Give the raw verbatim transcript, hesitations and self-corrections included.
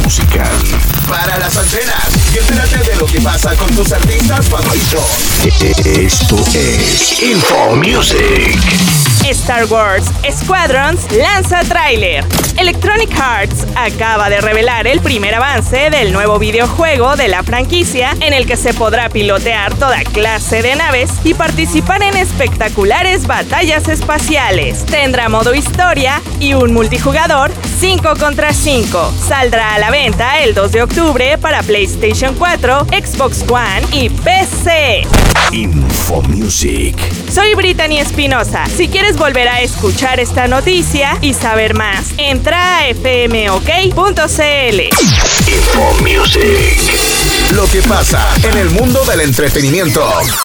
musical. Para las antenas y entérate de lo que pasa con tus artistas favoritos. Esto es Info Music. Star Wars Squadrons lanza tráiler. Electronic Arts acaba de revelar el primer avance del nuevo videojuego de la franquicia, en el que se podrá pilotear toda clase de naves y participar en espectaculares batallas espaciales. Tendrá modo historia y un multijugador cinco contra cinco. Saldrá a la venta el dos de octubre para PlayStation cuatro, Xbox One y P C. Info Music. Soy Brittany Espinosa. Si quieres volver a escuchar esta noticia y saber más, entra a f m o k punto c l. Info Music. Lo que pasa en el mundo del entretenimiento.